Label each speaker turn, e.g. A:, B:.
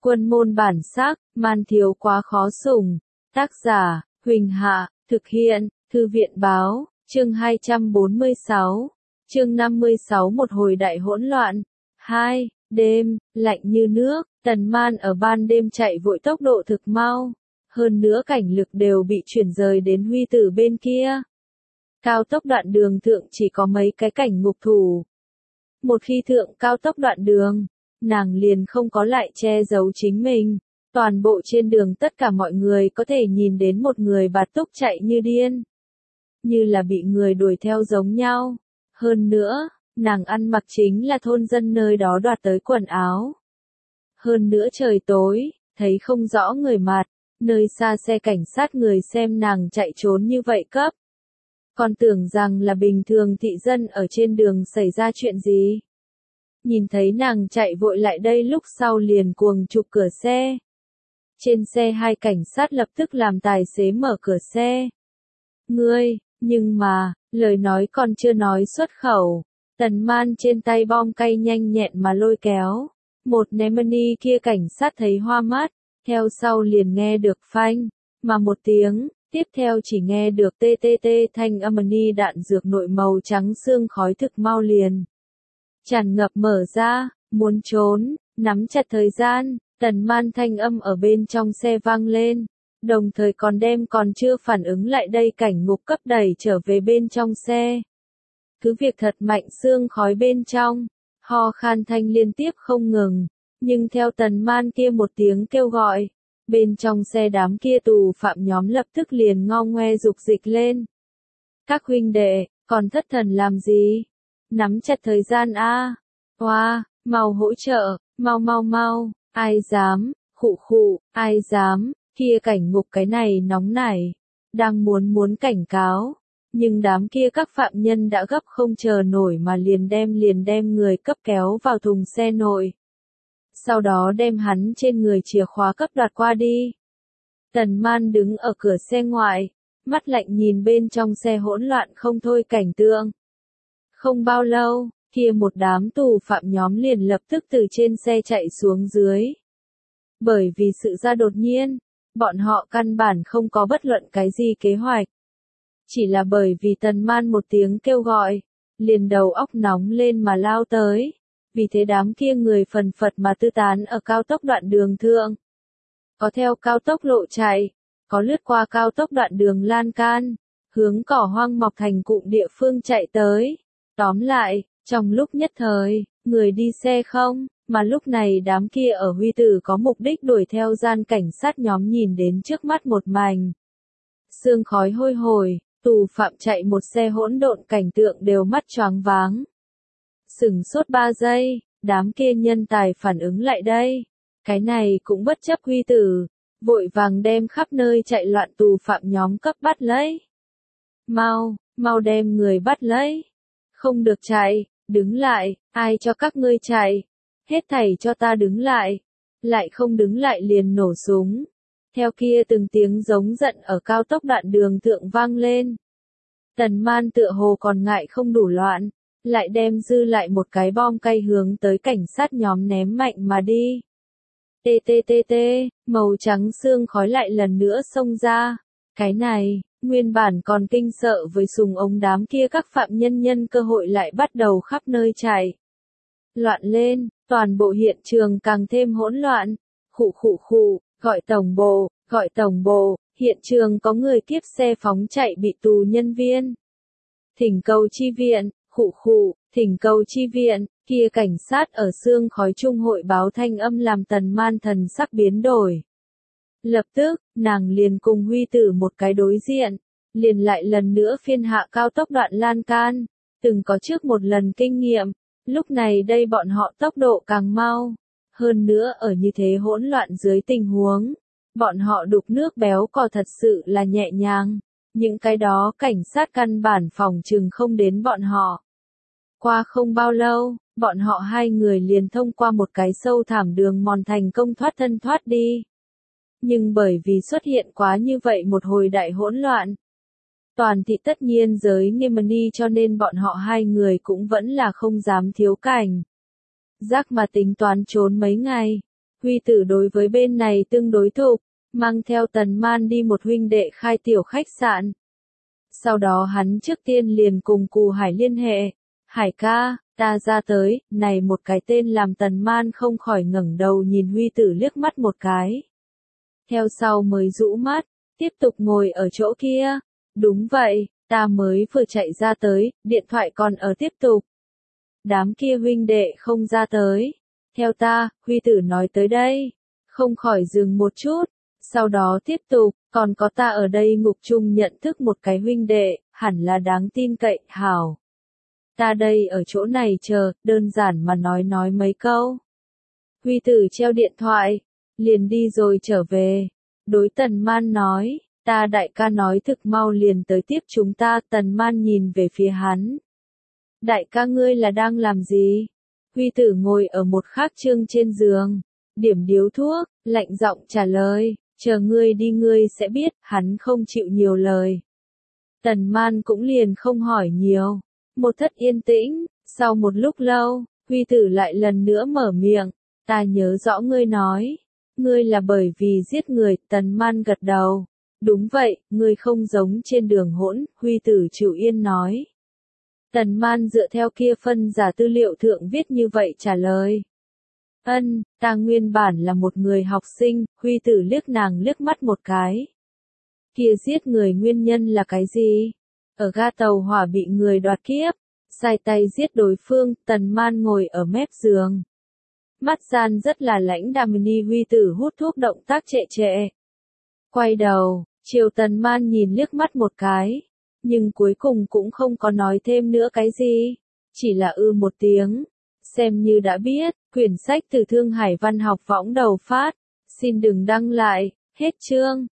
A: Quân môn bản sắc, man thiếu quá khó sủng. Tác giả, Huỳnh Hạ, thực hiện, Thư viện báo, chương 246, chương 56 một hồi đại hỗn loạn. 2. Đêm, lạnh như nước, Tần Man ở ban đêm chạy vội tốc độ thực mau. Hơn nữa cảnh lực đều bị chuyển rời đến Huy Tử bên kia. Cao tốc đoạn đường thượng chỉ có mấy cái cảnh ngục thủ. Một khi thượng cao tốc đoạn đường, nàng liền không có lại che giấu chính mình. Toàn bộ trên đường tất cả mọi người có thể nhìn đến một người bạt túc chạy như điên. Như là bị người đuổi theo giống nhau. Hơn nữa, nàng ăn mặc chính là thôn dân nơi đó đoạt tới quần áo. Hơn nữa trời tối, thấy không rõ người mặt, nơi xa xe cảnh sát người xem nàng chạy trốn như vậy cấp. Còn tưởng rằng là bình thường thị dân ở trên đường xảy ra chuyện gì. Nhìn thấy nàng chạy vội lại đây lúc sau liền cuồng chụp cửa xe. Trên xe hai cảnh sát lập tức làm tài xế mở cửa xe. Ngươi, nhưng mà, lời nói còn chưa nói xuất khẩu. Tần Man trên tay bom cay nhanh nhẹn mà lôi kéo. Một Nemani kia cảnh sát thấy hoa mắt, theo sau liền nghe được phanh, mà một tiếng, tiếp theo chỉ nghe được tê tê tê thanh âm ni đạn dược nội màu trắng xương khói thực mau liền. Tràn ngập mở ra, muốn trốn, nắm chặt thời gian, Tần Man thanh âm ở bên trong xe vang lên, đồng thời còn đem còn chưa phản ứng lại đây cảnh ngục cấp đẩy trở về bên trong xe. Cứ việc thật mạnh xương khói bên trong, ho khan thanh liên tiếp không ngừng, nhưng theo Tần Man kia một tiếng kêu gọi, bên trong xe đám kia tù phạm nhóm lập tức liền ngo ngoe dục dịch lên. Các huynh đệ, còn thất thần làm gì? Nắm chặt thời gian a. Hoa, mau hỗ trợ, mau mau mau, ai dám, khụ khụ, ai dám, kia cảnh ngục cái này nóng nảy, đang muốn cảnh cáo. Nhưng đám kia các phạm nhân đã gấp không chờ nổi mà liền đem người cấp kéo vào thùng xe nội. Sau đó đem hắn trên người chìa khóa cấp đoạt qua đi. Tần Man đứng ở cửa xe ngoại, mắt lạnh nhìn bên trong xe hỗn loạn không thôi cảnh tượng. Không bao lâu, kia một đám tù phạm nhóm liền lập tức từ trên xe chạy xuống dưới. Bởi vì sự ra đột nhiên, bọn họ căn bản không có bất luận cái gì kế hoạch. Chỉ là bởi vì Tần Man một tiếng kêu gọi, liền đầu óc nóng lên mà lao tới. Vì thế đám kia người phần phật mà tư tán ở cao tốc đoạn đường thượng. Có theo cao tốc lộ chạy, có lướt qua cao tốc đoạn đường lan can, hướng cỏ hoang mọc thành cụm địa phương chạy tới. Tóm lại, trong lúc nhất thời, người đi xe không, mà lúc này đám kia ở Huy Tử có mục đích đuổi theo gian cảnh sát nhóm nhìn đến trước mắt một màn. Sương khói hôi hổi, tù phạm chạy một xe hỗn độn cảnh tượng đều mắt choáng váng. Sửng sốt 3 giây, đám kia nhân tài phản ứng lại đây. Cái này cũng bất chấp Huy Tử, vội vàng đem khắp nơi chạy loạn tù phạm nhóm cấp bắt lấy. Mau đem người bắt lấy. Không được chạy, đứng lại, ai cho các ngươi chạy. Hết thảy cho ta đứng lại. Lại không đứng lại liền nổ súng. Theo kia từng tiếng giống giận ở cao tốc đoạn đường thượng vang lên. Tần Man tựa hồ còn ngại không đủ loạn, lại đem dư lại một cái bom cay hướng tới cảnh sát nhóm ném mạnh mà đi. Tê tê tê tê, màu trắng xương khói lại lần nữa xông ra. Cái này, nguyên bản còn kinh sợ với súng ống đám kia các phạm nhân nhân cơ hội lại bắt đầu khắp nơi chạy. Loạn lên, toàn bộ hiện trường càng thêm hỗn loạn. Khụ, gọi tổng bộ, hiện trường có người kiếp xe phóng chạy bị tù nhân viên. Thỉnh cầu chi viện, khụ, thỉnh cầu chi viện, kia cảnh sát ở xương khói trung hội báo thanh âm làm Tần Man thần sắc biến đổi. Lập tức, nàng liền cùng Huy Tử một cái đối diện, liền lại lần nữa phiên hạ cao tốc đoạn lan can, từng có trước một lần kinh nghiệm, lúc này đây bọn họ tốc độ càng mau, hơn nữa ở như thế hỗn loạn dưới tình huống, bọn họ đục nước béo cò thật sự là nhẹ nhàng, những cái đó cảnh sát căn bản phòng trừng không đến bọn họ. Qua không bao lâu, bọn họ hai người liền thông qua một cái sâu thẳm đường mòn thành công thoát thân thoát đi. Nhưng bởi vì xuất hiện quá như vậy một hồi đại hỗn loạn, toàn thị tất nhiên giới Nemani cho nên bọn họ hai người cũng vẫn là không dám thiếu cảnh. Giác mà tính toán trốn mấy ngày, Huy Tử đối với bên này tương đối thục, mang theo Tần Man đi một huynh đệ khai tiểu khách sạn. Sau đó hắn trước tiên liền cùng Cù Hải liên hệ. Hải ca, ta ra tới, này một cái tên làm Tần Man không khỏi ngẩng đầu nhìn Huy Tử liếc mắt một cái. Theo sau mới rũ mắt, tiếp tục ngồi ở chỗ kia. Đúng vậy, ta mới vừa chạy ra tới, điện thoại còn ở tiếp tục. Đám kia huynh đệ không ra tới. Theo ta, Huy Tử nói tới đây. Không khỏi dừng một chút. Sau đó tiếp tục, còn có ta ở đây ngục chung nhận thức một cái huynh đệ, hẳn là đáng tin cậy, hảo. Ta đây ở chỗ này chờ, đơn giản mà nói mấy câu. Huy Tử treo điện thoại, liền đi rồi trở về. Đối Tần Man nói, ta đại ca nói thực mau liền tới tiếp chúng ta. Tần Man nhìn về phía hắn. Đại ca ngươi là đang làm gì? Huy Tử ngồi ở một khác chương trên giường, điểm điếu thuốc, lạnh giọng trả lời, chờ ngươi đi ngươi sẽ biết, hắn không chịu nhiều lời. Tần Man cũng liền không hỏi nhiều. Một thất yên tĩnh, sau một lúc lâu, Huy Tử lại lần nữa mở miệng, ta nhớ rõ ngươi nói, ngươi là bởi vì giết người. Tần Man gật đầu, đúng vậy, ngươi không giống trên đường hỗn. Huy Tử chịu yên nói. Tần Man dựa theo kia phân giả tư liệu thượng viết như vậy trả lời. Ta nguyên bản là một người học sinh. Huy Tử liếc nàng liếc mắt một cái. Kia giết người nguyên nhân là cái gì? Ở ga tàu hỏa bị người đoạt kiếp, sai tay giết đối phương. Tần Man ngồi ở mép giường, mắt gian rất là lãnh đạm. Huy Tử hút thuốc động tác trệ trệ. Quay đầu, chiều Tần Man nhìn liếc mắt một cái, nhưng cuối cùng cũng không có nói thêm nữa cái gì, chỉ là một tiếng, xem như đã biết. Quyển sách từ Thương Hải Văn học võng đầu phát, xin đừng đăng lại, hết chương.